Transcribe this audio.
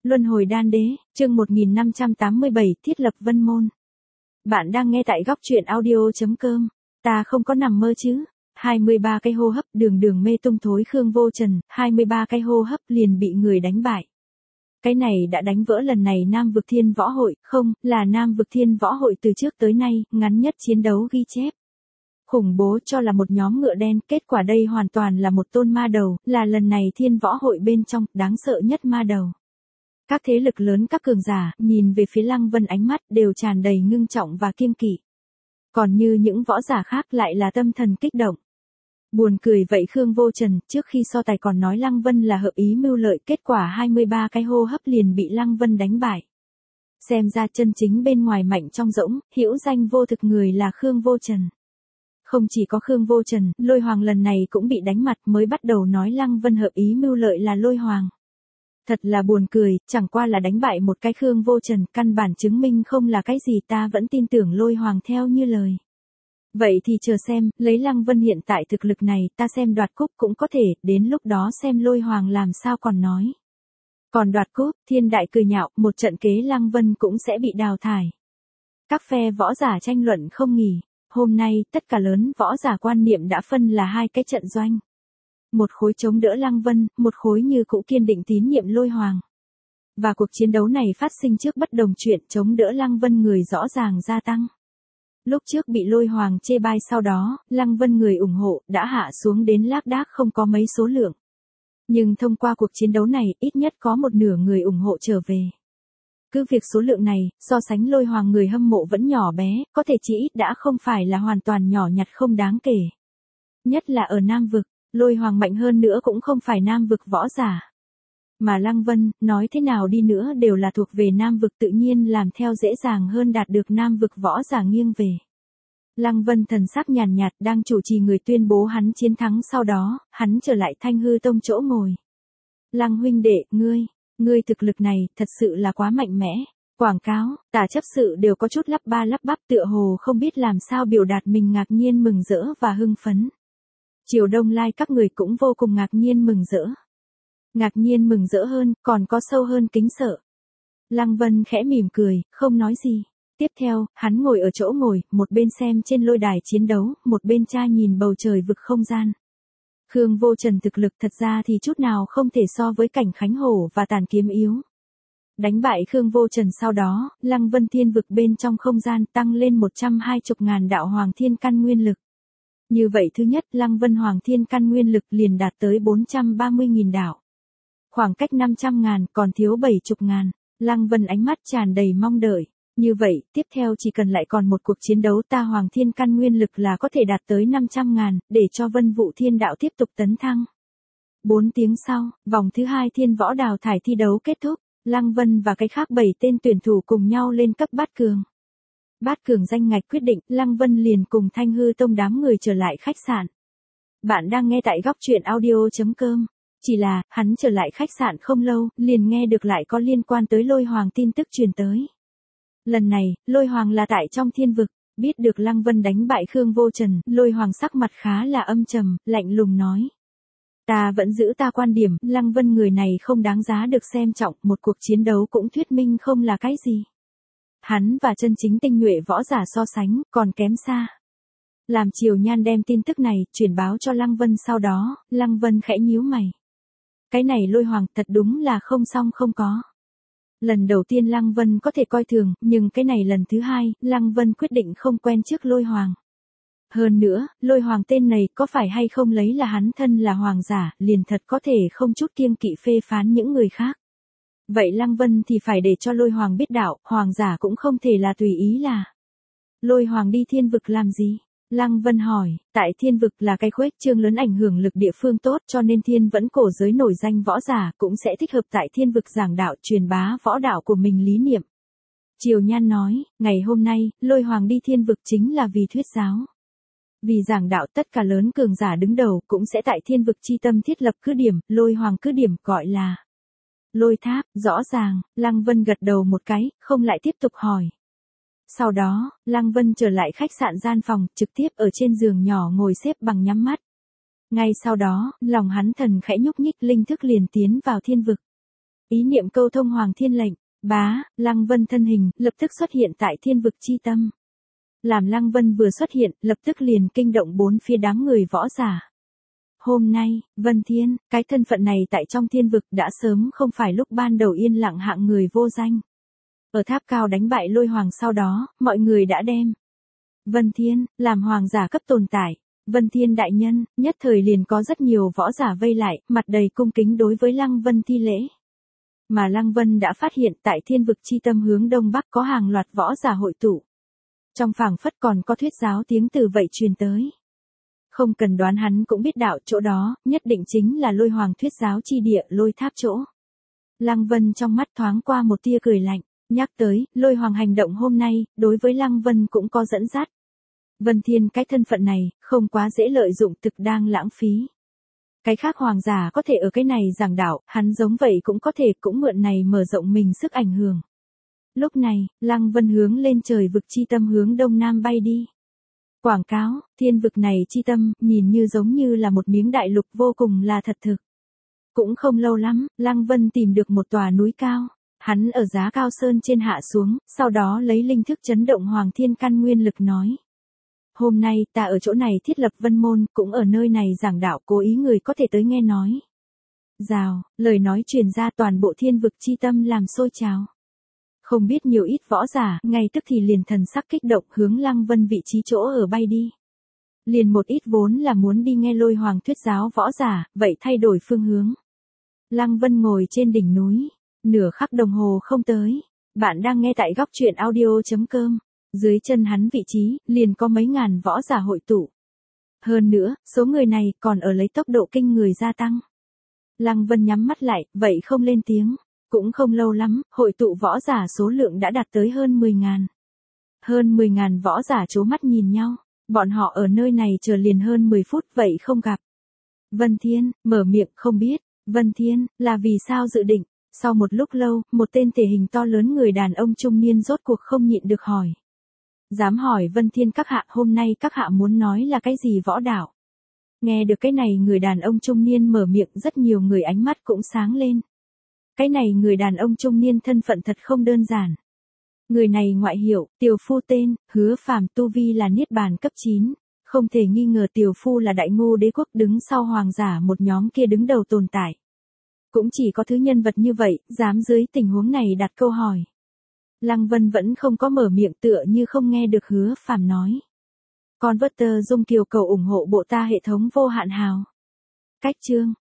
Luân hồi đan đế, chương 1587, thiết lập vân môn. Bạn đang nghe tại góc truyện audio.com. Ta không có nằm mơ chứ. 23 cái hô hấp đường đường mê tung thối Khương Vô Trần, 23 cái hô hấp liền bị người đánh bại. Cái này đã đánh vỡ lần này Nam Vực Thiên Võ Hội, không, là Nam Vực Thiên Võ Hội từ trước tới nay, ngắn nhất chiến đấu ghi chép. Khủng bố cho là một nhóm ngựa đen, kết quả đây hoàn toàn là một tôn ma đầu, là lần này Thiên Võ Hội bên trong, đáng sợ nhất ma đầu. Các thế lực lớn các cường giả, nhìn về phía Lăng Vân ánh mắt đều tràn đầy ngưng trọng và kiêng kỵ. Còn như những võ giả khác lại là tâm thần kích động. Buồn cười vậy Khương Vô Trần, trước khi so tài còn nói Lăng Vân là hợp ý mưu lợi, kết quả 23 cái hô hấp liền bị Lăng Vân đánh bại. Xem ra chân chính bên ngoài mạnh trong rỗng, hữu danh vô thực người là Khương Vô Trần. Không chỉ có Khương Vô Trần, Lôi Hoàng lần này cũng bị đánh mặt, mới bắt đầu nói Lăng Vân hợp ý mưu lợi là Lôi Hoàng. Thật là buồn cười, chẳng qua là đánh bại một cái Khương Vô Trần, căn bản chứng minh không là cái gì, ta vẫn tin tưởng Lôi Hoàng theo như lời. Vậy thì chờ xem, lấy Lăng Vân hiện tại thực lực này, ta xem đoạt cúp cũng có thể, đến lúc đó xem Lôi Hoàng làm sao còn nói. Còn đoạt cúp, thiên đại cười nhạo, một trận kế Lăng Vân cũng sẽ bị đào thải. Các phe võ giả tranh luận không nghỉ, hôm nay tất cả lớn võ giả quan niệm đã phân là hai cái trận doanh. Một khối chống đỡ Lăng Vân, một khối như cũ kiên định tín nhiệm Lôi Hoàng. Và cuộc chiến đấu này phát sinh trước bất đồng chuyện, chống đỡ Lăng Vân người rõ ràng gia tăng. Lúc trước bị Lôi Hoàng chê bai, sau đó, Lăng Vân người ủng hộ, đã hạ xuống đến lác đác không có mấy số lượng. Nhưng thông qua cuộc chiến đấu này, ít nhất có một nửa người ủng hộ trở về. Cứ việc số lượng này, so sánh Lôi Hoàng người hâm mộ vẫn nhỏ bé, có thể chỉ ít đã không phải là hoàn toàn nhỏ nhặt không đáng kể. Nhất là ở Nam Vực, Lôi Hoàng mạnh hơn nữa cũng không phải Nam Vực võ giả. Mà Lăng Vân, nói thế nào đi nữa đều là thuộc về Nam Vực, tự nhiên làm theo dễ dàng hơn đạt được Nam Vực võ giả nghiêng về. Lăng Vân thần sắc nhàn nhạt đang chủ trì người tuyên bố hắn chiến thắng, sau đó, hắn trở lại Thanh Hư Tông chỗ ngồi. Lăng huynh đệ, ngươi thực lực này, thật sự là quá mạnh mẽ. Quảng cáo, tả chấp sự đều có chút lắp ba lắp bắp, tựa hồ không biết làm sao biểu đạt mình ngạc nhiên mừng rỡ và hưng phấn. Triều Đông Lai các người cũng vô cùng ngạc nhiên mừng rỡ. Ngạc nhiên mừng rỡ hơn, còn có sâu hơn kính sợ. Lăng Vân khẽ mỉm cười, không nói gì. Tiếp theo, hắn ngồi ở chỗ ngồi, một bên xem trên lôi đài chiến đấu, một bên tra nhìn bầu trời vực không gian. Khương Vô Trần thực lực thật ra thì chút nào không thể so với Cảnh Khánh Hổ và Tàn Kiếm yếu. Đánh bại Khương Vô Trần sau đó, Lăng Vân thiên vực bên trong không gian tăng lên 120.000 đạo hoàng thiên căn nguyên lực. Như vậy thứ nhất, Lăng Vân hoàng thiên căn nguyên lực liền đạt tới 430.000 đạo. Khoảng cách 500.000, còn thiếu 70.000. Lăng Vân ánh mắt tràn đầy mong đợi. Như vậy, tiếp theo chỉ cần lại còn một cuộc chiến đấu, ta hoàng thiên căn nguyên lực là có thể đạt tới 500.000, để cho Vân Vũ Thiên Đạo tiếp tục tấn thăng. 4 tiếng sau, vòng thứ 2 thiên võ đào thải thi đấu kết thúc. Lăng Vân và cái khác 7 tên tuyển thủ cùng nhau lên cấp bát cường. Bát cường danh ngạch quyết định, Lăng Vân liền cùng Thanh Hư Tông đám người trở lại khách sạn. Bạn đang nghe tại góc truyện audio.com. Chỉ là, hắn trở lại khách sạn không lâu, liền nghe được lại có liên quan tới Lôi Hoàng tin tức truyền tới. Lần này, Lôi Hoàng là tại trong thiên vực, biết được Lăng Vân đánh bại Khương Vô Trần, Lôi Hoàng sắc mặt khá là âm trầm, lạnh lùng nói. Ta vẫn giữ ta quan điểm, Lăng Vân người này không đáng giá được xem trọng, một cuộc chiến đấu cũng thuyết minh không là cái gì. Hắn và chân chính tinh nhuệ võ giả so sánh, còn kém xa. Làm Triều Nhan đem tin tức này, truyền báo cho Lăng Vân, sau đó, Lăng Vân khẽ nhíu mày. Cái này Lôi Hoàng thật đúng là không xong không có. Lần đầu tiên Lăng Vân có thể coi thường, nhưng cái này lần thứ hai, Lăng Vân quyết định không quen trước Lôi Hoàng. Hơn nữa, Lôi Hoàng tên này có phải hay không lấy là hắn thân là hoàng giả, liền thật có thể không chút kiêng kỵ phê phán những người khác. Vậy Lăng Vân thì phải để cho Lôi Hoàng biết đạo, hoàng giả cũng không thể là tùy ý là. Lôi Hoàng đi thiên vực làm gì? Lăng Vân hỏi, tại thiên vực là cái khuếch trương lớn ảnh hưởng lực địa phương tốt, cho nên thiên vẫn cổ giới nổi danh võ giả cũng sẽ thích hợp tại thiên vực giảng đạo, truyền bá võ đạo của mình lý niệm. Triều Nhan nói, ngày hôm nay, Lôi Hoàng đi thiên vực chính là vì thuyết giáo. Vì giảng đạo, tất cả lớn cường giả đứng đầu cũng sẽ tại thiên vực chi tâm thiết lập cứ điểm, Lôi Hoàng cứ điểm gọi là Lôi Tháp, rõ ràng. Lăng Vân gật đầu một cái, không lại tiếp tục hỏi. Sau đó, Lăng Vân trở lại khách sạn gian phòng, trực tiếp ở trên giường nhỏ ngồi xếp bằng nhắm mắt. Ngay sau đó, lòng hắn thần khẽ nhúc nhích, linh thức liền tiến vào thiên vực. Ý niệm câu thông Hoàng Thiên lệnh, bá, Lăng Vân thân hình, lập tức xuất hiện tại thiên vực chi tâm. Làm Lăng Vân vừa xuất hiện, lập tức liền kinh động bốn phía đám người võ giả. Hôm nay, Vân Thiên, cái thân phận này tại trong thiên vực đã sớm không phải lúc ban đầu yên lặng hạng người vô danh. Ở tháp cao đánh bại Lôi Hoàng sau đó, mọi người đã đem Vân Thiên, làm hoàng giả cấp tồn tại. Vân Thiên đại nhân, nhất thời liền có rất nhiều võ giả vây lại, mặt đầy cung kính đối với Lăng Vân thi lễ. Mà Lăng Vân đã phát hiện tại thiên vực chi tâm hướng đông bắc có hàng loạt võ giả hội tụ. Trong phảng phất còn có thuyết giáo tiếng từ vậy truyền tới. Không cần đoán hắn cũng biết đạo chỗ đó, nhất định chính là Lôi Hoàng thuyết giáo chi địa Lôi Tháp chỗ. Lăng Vân trong mắt thoáng qua một tia cười lạnh, nhắc tới, Lôi Hoàng hành động hôm nay, đối với Lăng Vân cũng có dẫn dắt. Vân Thiên cái thân phận này, không quá dễ lợi dụng thực đang lãng phí. Cái khác hoàng giả có thể ở cái này giảng đạo, hắn giống vậy cũng có thể cũng mượn này mở rộng mình sức ảnh hưởng. Lúc này, Lăng Vân hướng lên trời vực chi tâm hướng đông nam bay đi. Quảng cáo, thiên vực này chi tâm, nhìn như giống như là một miếng đại lục vô cùng là thật thực. Cũng không lâu lắm, Lăng Vân tìm được một tòa núi cao. Hắn ở giá cao sơn trên hạ xuống, sau đó lấy linh thức chấn động Hoàng Thiên căn nguyên lực nói. Hôm nay ta ở chỗ này thiết lập vân môn, cũng ở nơi này giảng đạo cố ý người có thể tới nghe nói. Rào, lời nói truyền ra toàn bộ thiên vực chi tâm làm sôi trào. Không biết nhiều ít võ giả, ngay tức thì liền thần sắc kích động hướng Lăng Vân vị trí chỗ ở bay đi. Liền một ít vốn là muốn đi nghe Lôi Hoàng thuyết giáo võ giả, vậy thay đổi phương hướng. Lăng Vân ngồi trên đỉnh núi, nửa khắc đồng hồ không tới. Bạn đang nghe tại góc truyện audio.com. Dưới chân hắn vị trí, liền có mấy ngàn võ giả hội tụ. Hơn nữa, số người này còn ở lấy tốc độ kinh người gia tăng. Lăng Vân nhắm mắt lại, vậy không lên tiếng. Cũng không lâu lắm, hội tụ võ giả số lượng đã đạt tới hơn 10.000. Hơn 10.000 võ giả chố mắt nhìn nhau. Bọn họ ở nơi này chờ liền hơn 10 phút vậy không gặp. Vân Thiên, mở miệng không biết. Vân Thiên, là vì sao dự định? Sau một lúc lâu, một tên thể hình to lớn người đàn ông trung niên rốt cuộc không nhịn được hỏi. Dám hỏi Vân Thiên các hạ hôm nay các hạ muốn nói là cái gì võ đạo? Nghe được cái này người đàn ông trung niên mở miệng rất nhiều người ánh mắt cũng sáng lên. Cái này người đàn ông trung niên thân phận thật không đơn giản. Người này ngoại hiệu, Tiều Phu tên, Hứa Phàm tu vi là niết bàn cấp 9. Không thể nghi ngờ Tiều Phu là đại ngô đế quốc đứng sau hoàng giả một nhóm kia đứng đầu tồn tại. Cũng chỉ có thứ nhân vật như vậy, dám dưới tình huống này đặt câu hỏi. Lăng Vân vẫn không có mở miệng tựa như không nghe được Hứa Phàm nói. Converter Dung Kiều cầu ủng hộ bộ ta hệ thống vô hạn hào. Cách chương.